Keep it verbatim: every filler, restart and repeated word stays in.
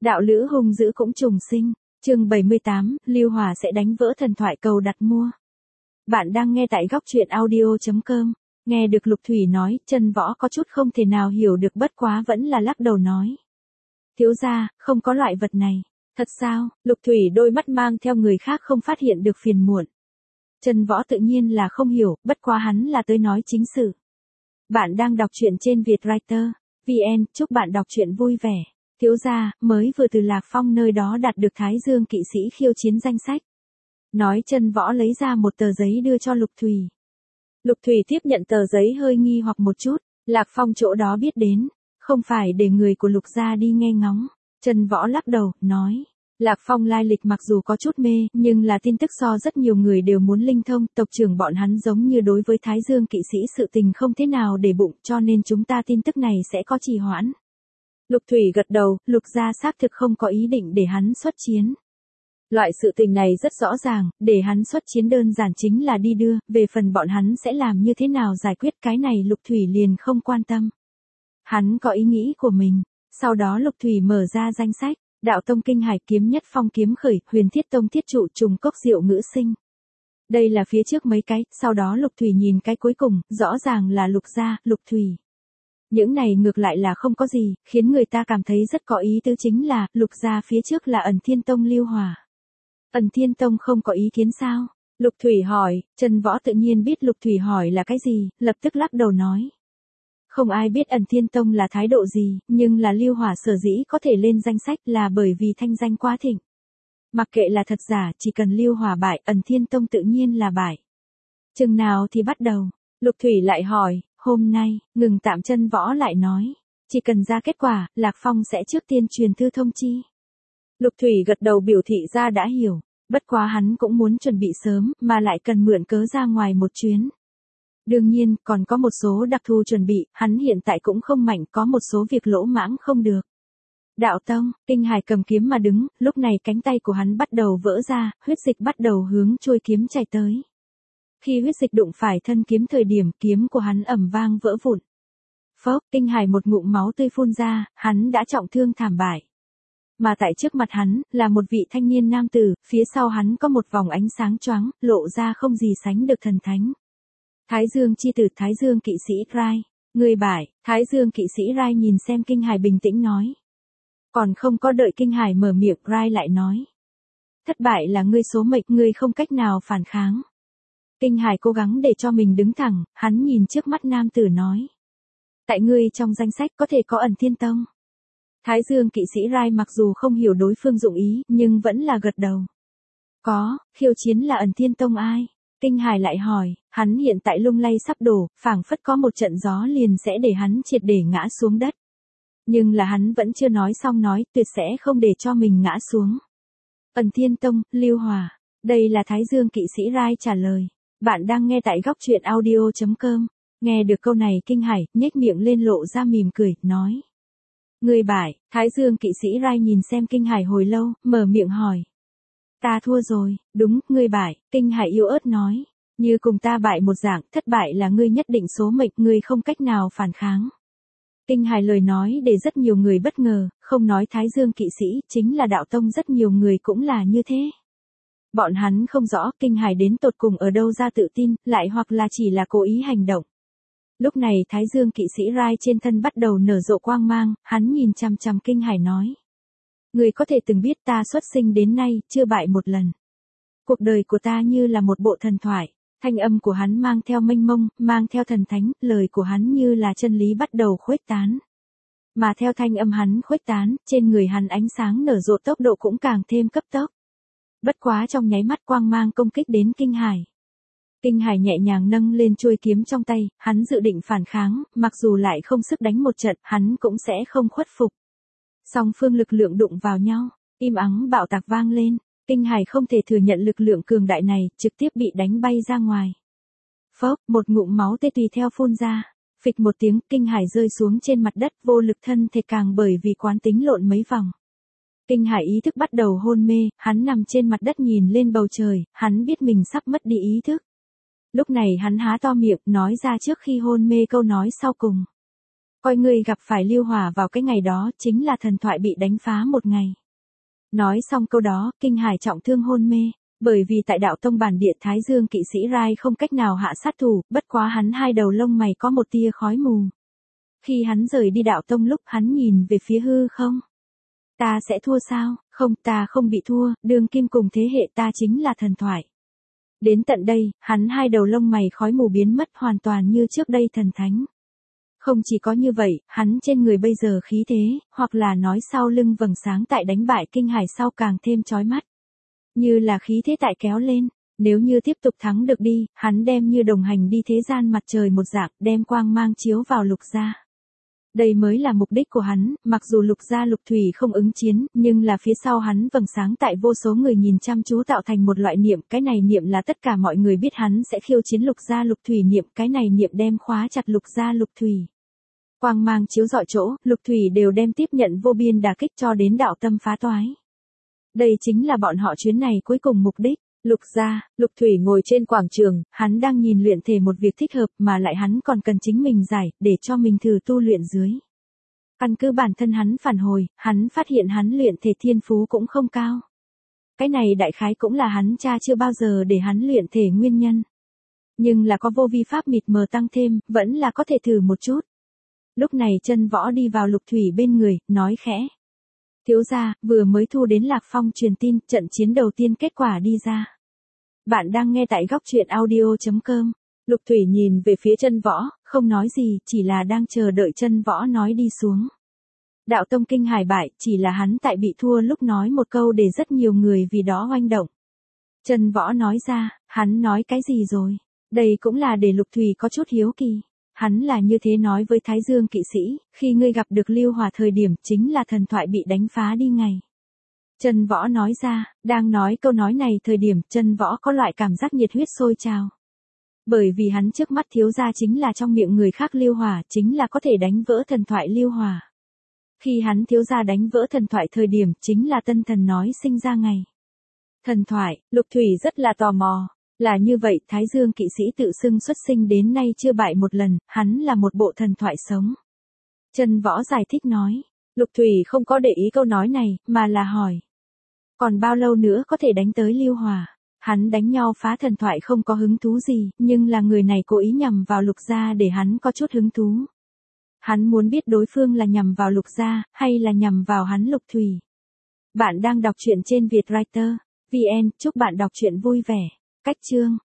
Đạo lữ hung dữ cũng trùng sinh. Chương bảy mươi tám, Lưu Hòa sẽ đánh vỡ thần thoại cầu đặt mua. Bạn đang nghe tại góc truyện audio chấm com. Nghe được Lục Thủy nói, Chân Võ có chút không thể nào hiểu được, bất quá vẫn là lắc đầu nói. Thiếu gia, không có loại vật này. Thật sao? Lục Thủy đôi mắt mang theo người khác không phát hiện được phiền muộn. Chân Võ tự nhiên là không hiểu, bất quá hắn là tới nói chính sự. Bạn đang đọc truyện trên Vietwriter chấm vn, chúc bạn đọc truyện vui vẻ. Thiếu gia, mới vừa từ Lạc Phong nơi đó đạt được Thái Dương kỵ sĩ khiêu chiến danh sách. Nói Chân Võ lấy ra một tờ giấy đưa cho Lục Thủy. Lục Thủy tiếp nhận tờ giấy hơi nghi hoặc một chút, Lạc Phong chỗ đó biết đến, không phải để người của Lục gia đi nghe ngóng. Chân Võ lắc đầu, nói, Lạc Phong lai lịch mặc dù có chút mê, nhưng là tin tức so rất nhiều người đều muốn linh thông, tộc trưởng bọn hắn giống như đối với Thái Dương kỵ sĩ sự tình không thế nào để bụng, cho nên chúng ta tin tức này sẽ có trì hoãn. Lục Thủy gật đầu, Lục gia xác thực không có ý định để hắn xuất chiến. Loại sự tình này rất rõ ràng, để hắn xuất chiến đơn giản chính là đi đưa, về phần bọn hắn sẽ làm như thế nào giải quyết cái này Lục Thủy liền không quan tâm. Hắn có ý nghĩ của mình, sau đó Lục Thủy mở ra danh sách, Đạo Tông Kinh Hải Kiếm Nhất Phong Kiếm Khởi, Huyền Thiết Tông Thiết Trụ Trùng Cốc Diệu Ngữ Sinh. Đây là phía trước mấy cái, sau đó Lục Thủy nhìn cái cuối cùng, rõ ràng là Lục gia, Lục Thủy. Những này ngược lại là không có gì, khiến người ta cảm thấy rất có ý tứ chính là, Lục gia phía trước là Ẩn Thiên Tông Lưu Hòa. Ẩn Thiên Tông không có ý kiến sao? Lục Thủy hỏi, Chân Võ tự nhiên biết Lục Thủy hỏi là cái gì, lập tức lắc đầu nói. Không ai biết Ẩn Thiên Tông là thái độ gì, nhưng là Lưu Hòa sở dĩ có thể lên danh sách là bởi vì thanh danh quá thịnh. Mặc kệ là thật giả, chỉ cần Lưu Hòa bại, Ẩn Thiên Tông tự nhiên là bại. Chừng nào thì bắt đầu? Lục Thủy lại hỏi. Hôm nay, ngừng tạm. Chân Võ lại nói, chỉ cần ra kết quả, Lạc Phong sẽ trước tiên truyền thư thông chi. Lục Thủy gật đầu biểu thị ra đã hiểu, bất quá hắn cũng muốn chuẩn bị sớm, mà lại cần mượn cớ ra ngoài một chuyến. Đương nhiên, còn có một số đặc thù chuẩn bị, hắn hiện tại cũng không mạnh, có một số việc lỗ mãng không được. Đạo Tông, Kinh Hải cầm kiếm mà đứng, lúc này cánh tay của hắn bắt đầu vỡ ra, huyết dịch bắt đầu hướng trôi kiếm chảy tới. Khi huyết dịch đụng phải thân kiếm thời điểm kiếm của hắn ầm vang vỡ vụn. Phốc, Kinh Hải một ngụm máu tươi phun ra, hắn đã trọng thương thảm bại. Mà tại trước mặt hắn, là một vị thanh niên nam tử, phía sau hắn có một vòng ánh sáng choáng, lộ ra không gì sánh được thần thánh. Thái Dương chi tử Thái Dương kỵ sĩ Rai. Người bại, Thái Dương kỵ sĩ Rai nhìn xem Kinh Hải bình tĩnh nói. Còn không có đợi Kinh Hải mở miệng, Rai lại nói. Thất bại là ngươi số mệnh, ngươi không cách nào phản kháng. Kinh Hải cố gắng để cho mình đứng thẳng, hắn nhìn trước mắt nam tử nói. Tại ngươi trong danh sách có thể có Ẩn Thiên Tông. Thái Dương kỵ sĩ Rai mặc dù không hiểu đối phương dụng ý, nhưng vẫn là gật đầu. Có, khiêu chiến là Ẩn Thiên Tông ai? Kinh Hải lại hỏi, hắn hiện tại lung lay sắp đổ, phảng phất có một trận gió liền sẽ để hắn triệt để ngã xuống đất. Nhưng là hắn vẫn chưa nói xong nói, tuyệt sẽ không để cho mình ngã xuống. Ẩn Thiên Tông, Lưu Hòa. Đây là Thái Dương kỵ sĩ Rai trả lời. Bạn đang nghe tại góc truyện audio chấm com. Nghe được câu này Kinh Hải, nhếch miệng lên lộ ra mỉm cười, nói. Người bại, Thái Dương kỵ sĩ Rai nhìn xem Kinh Hải hồi lâu, mở miệng hỏi. Ta thua rồi, đúng, ngươi bại, Kinh Hải yếu ớt nói. Như cùng ta bại một dạng, thất bại là ngươi nhất định số mệnh, ngươi không cách nào phản kháng. Kinh Hải lời nói để rất nhiều người bất ngờ, không nói Thái Dương kỵ sĩ, chính là Đạo Tông rất nhiều người cũng là như thế. Bọn hắn không rõ Kinh Hải đến tột cùng ở đâu ra tự tin, lại hoặc là chỉ là cố ý hành động. Lúc này Thái Dương kỵ sĩ Rai trên thân bắt đầu nở rộ quang mang, hắn nhìn chằm chằm Kinh Hải nói. Người có thể từng biết ta xuất sinh đến nay, chưa bại một lần. Cuộc đời của ta như là một bộ thần thoại, thanh âm của hắn mang theo mênh mông, mang theo thần thánh, lời của hắn như là chân lý bắt đầu khuếch tán. Mà theo thanh âm hắn khuếch tán, trên người hắn ánh sáng nở rộ tốc độ cũng càng thêm cấp tốc. Bất quá trong nháy mắt quang mang công kích đến Kinh Hải. Kinh Hải nhẹ nhàng nâng lên chuôi kiếm trong tay, hắn dự định phản kháng, mặc dù lại không sức đánh một trận, hắn cũng sẽ không khuất phục. Song phương lực lượng đụng vào nhau, im ắng bạo tạc vang lên, Kinh Hải không thể thừa nhận lực lượng cường đại này, trực tiếp bị đánh bay ra ngoài. Phốc, một ngụm máu tê tùy theo phun ra, phịch một tiếng, Kinh Hải rơi xuống trên mặt đất, vô lực thân thể càng bởi vì quán tính lộn mấy vòng. Kinh Hải ý thức bắt đầu hôn mê, hắn nằm trên mặt đất nhìn lên bầu trời, hắn biết mình sắp mất đi ý thức. Lúc này hắn há to miệng, nói ra trước khi hôn mê câu nói sau cùng. Coi ngươi gặp phải Liêu Hỏa vào cái ngày đó chính là thần thoại bị đánh phá một ngày. Nói xong câu đó, Kinh Hải trọng thương hôn mê, bởi vì tại đạo tông bản địa Thái Dương kỵ sĩ Rai không cách nào hạ sát thủ, bất quá hắn hai đầu lông mày có một tia khói mù. Khi hắn rời đi đạo tông lúc hắn nhìn về phía hư không. Ta sẽ thua sao? Không, ta không bị thua, đường kim cùng thế hệ ta chính là thần thoại. Đến tận đây, hắn hai đầu lông mày khói mù biến mất hoàn toàn như trước đây thần thánh. Không chỉ có như vậy, hắn trên người bây giờ khí thế, hoặc là nói sau lưng vầng sáng tại đánh bại Kinh Hải sau càng thêm chói mắt. Như là khí thế tại kéo lên, nếu như tiếp tục thắng được đi, hắn đem như đồng hành đi thế gian mặt trời một dạng, đem quang mang chiếu vào Lục gia. Đây mới là mục đích của hắn, mặc dù Lục gia Lục Thủy không ứng chiến, nhưng là phía sau hắn vầng sáng tại vô số người nhìn chăm chú tạo thành một loại niệm, cái này niệm là tất cả mọi người biết hắn sẽ khiêu chiến Lục gia Lục Thủy niệm, cái này niệm đem khóa chặt Lục gia Lục Thủy. Quang mang chiếu rọi chỗ, Lục Thủy đều đem tiếp nhận vô biên đả kích cho đến đạo tâm phá toái. Đây chính là bọn họ chuyến này cuối cùng mục đích. Lục gia, Lục Thủy ngồi trên quảng trường, hắn đang nhìn luyện thể một việc thích hợp mà lại hắn còn cần chính mình giải, để cho mình thử tu luyện dưới. Căn cứ bản thân hắn phản hồi, hắn phát hiện hắn luyện thể thiên phú cũng không cao. Cái này đại khái cũng là hắn cha chưa bao giờ để hắn luyện thể nguyên nhân. Nhưng là có vô vi pháp mịt mờ tăng thêm, vẫn là có thể thử một chút. Lúc này Chân Võ đi vào Lục Thủy bên người, nói khẽ. Thiếu gia, vừa mới thu đến Lạc Phong truyền tin, trận chiến đầu tiên kết quả đi ra. Bạn đang nghe tại góc truyện audio chấm com. Lục Thủy nhìn về phía Chân Võ, không nói gì, chỉ là đang chờ đợi Chân Võ nói đi xuống. Đạo tông Kinh Hải bại, chỉ là hắn tại bị thua lúc nói một câu để rất nhiều người vì đó oanh động. Chân Võ nói ra, hắn nói cái gì rồi? Đây cũng là để Lục Thủy có chút hiếu kỳ. Hắn là như thế nói với Thái Dương kỵ sĩ, khi ngươi gặp được Liêu Hỏa thời điểm chính là thần thoại bị đánh phá đi ngày. Chân Võ nói ra, đang nói câu nói này thời điểm Chân Võ có loại cảm giác nhiệt huyết sôi trào. Bởi vì hắn trước mắt thiếu gia chính là trong miệng người khác Liêu Hỏa, chính là có thể đánh vỡ thần thoại Liêu Hỏa. Khi hắn thiếu gia đánh vỡ thần thoại thời điểm chính là tân thần nói sinh ra ngày. Thần thoại, Lục Thủy rất là tò mò. Là như vậy, Thái Dương kỵ sĩ tự xưng xuất sinh đến nay chưa bại một lần, hắn là một bộ thần thoại sống. Chân Võ giải thích nói, Lục Thủy không có để ý câu nói này, mà là hỏi. Còn bao lâu nữa có thể đánh tới Liêu Hỏa? Hắn đánh nhau phá thần thoại không có hứng thú gì, nhưng là người này cố ý nhằm vào Lục gia để hắn có chút hứng thú. Hắn muốn biết đối phương là nhằm vào Lục gia, hay là nhằm vào hắn Lục Thủy. Bạn đang đọc truyện trên Vietwriter chấm vn, chúc bạn đọc truyện vui vẻ. Cách chương